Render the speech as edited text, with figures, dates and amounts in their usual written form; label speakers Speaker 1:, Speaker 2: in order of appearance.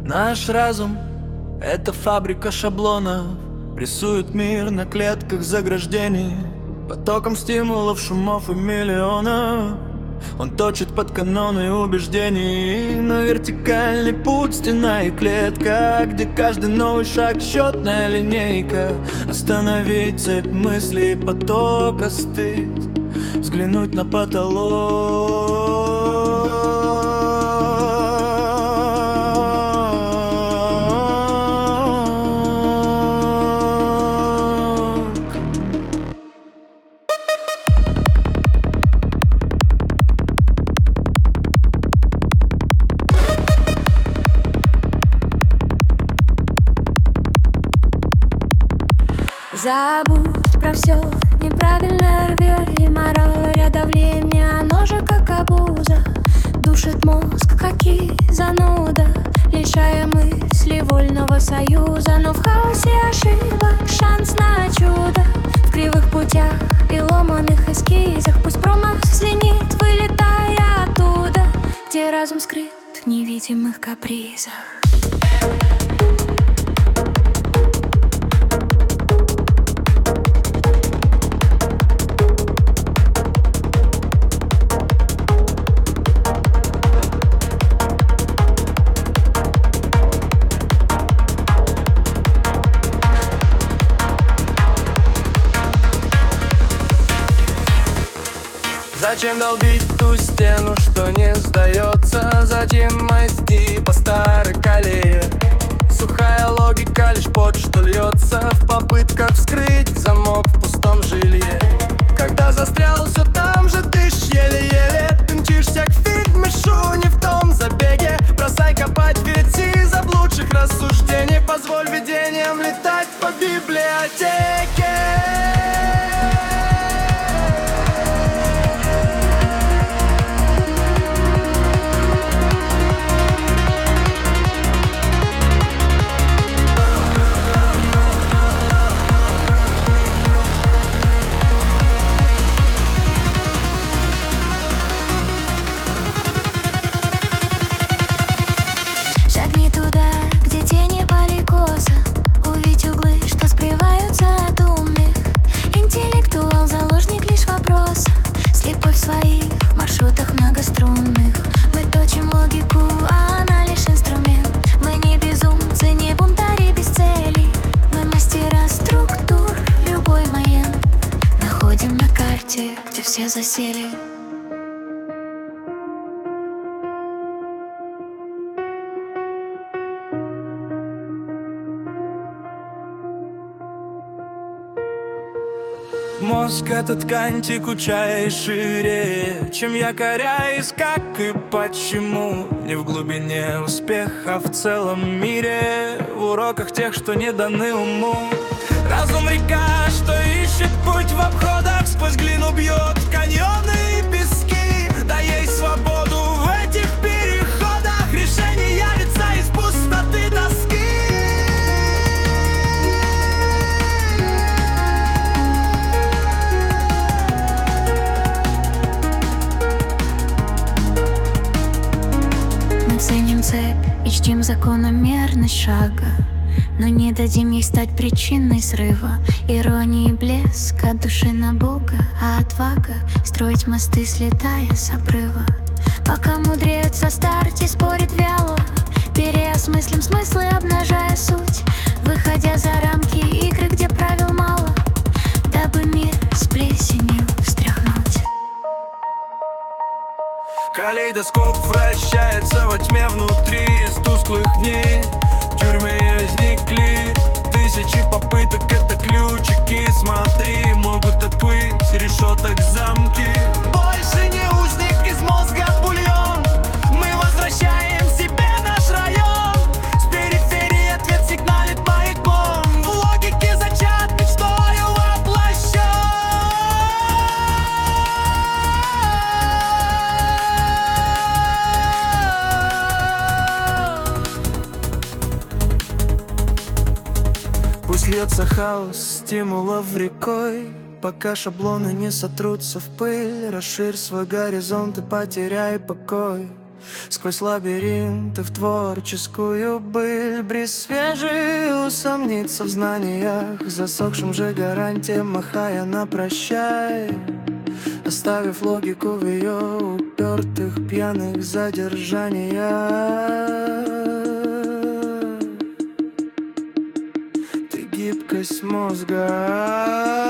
Speaker 1: Наш разум — это фабрика шаблонов, рисует мир на клетках заграждений, потоком стимулов, шумов и миллионов. Он точит под каноны убеждений. На вертикальный путь стена и клетка, где каждый новый шаг — счетная линейка. Остановить цепь мыслей и поток, остыть, взглянуть на потолок.
Speaker 2: Забудь про все неправильно, рвет мораль, давление, оно же как обуза. Душит мозг, как и зануда, лишая мысли вольного союза. Но в хаосе ошибок шанс на чудо, в кривых путях и ломаных эскизах. Пусть промах звенит, вылетая оттуда, где разум скрыт в невидимых капризах.
Speaker 1: Зачем долбить ту стену, что не сдается? Затем мости по старой колее. Сухая логика, лишь пот, что льется в попытках вскрыть замок в пустом жилье. Когда застрял все там же, дышишь еле-еле. Ты мчишься к фиг-мышу, не в том забеге. Бросай копать ветви заблудших рассуждений. Позволь видениям летать по библиотеке.
Speaker 2: В своих маршрутах многострунных мы точим логику, а она лишь инструмент. Мы не безумцы, не бунтари без целей. Мы мастера структур, любой момент находим на карте, где все засели.
Speaker 1: Мозг — это ткань текучая и шире, чем якоря, из как и почему. Не в глубине успеха, в целом мире, в уроках тех, что не даны уму. Разум — река, что ищет путь в обходах, сквозь глину бьет каньоны и пески. Дай ей свободу в этих переходах, решение явится из пустоты тоски.
Speaker 2: Ценим цепь и чтим закономерность шага, но не дадим ей стать причиной срыва. Ирония и блеск от души на Бога, а отвага строить мосты, слетая с обрыва. Пока мудреют со старте, спорит вяло, переосмыслим смыслы, обнажая суть, выходя за рамки игры, где правил мало, дабы мир с плесенью встряхнуть.
Speaker 1: Калейдоскоп вращается во тьме внутри. Из тусклых дней тюрьмы возникли. Тысячи попыток — это ключики. Смотри, могут отплыть решеток замки. Больше не узник, из мозга бульон. Мы возвращаем себе наш район. С периферии ответ сигналит маяком. В логике зачат мечтою воплощен. Пусть льется хаос стимулов рекой, пока шаблоны не сотрутся в пыль. Расширь свой горизонт и потеряй покой. Сквозь лабиринты в творческую быль, бриз свежий усомнится в знаниях, засохшим же гарантиям махая на прощай, оставив логику в ее упертых пьяных задержаниях. Ты гибкость мозга,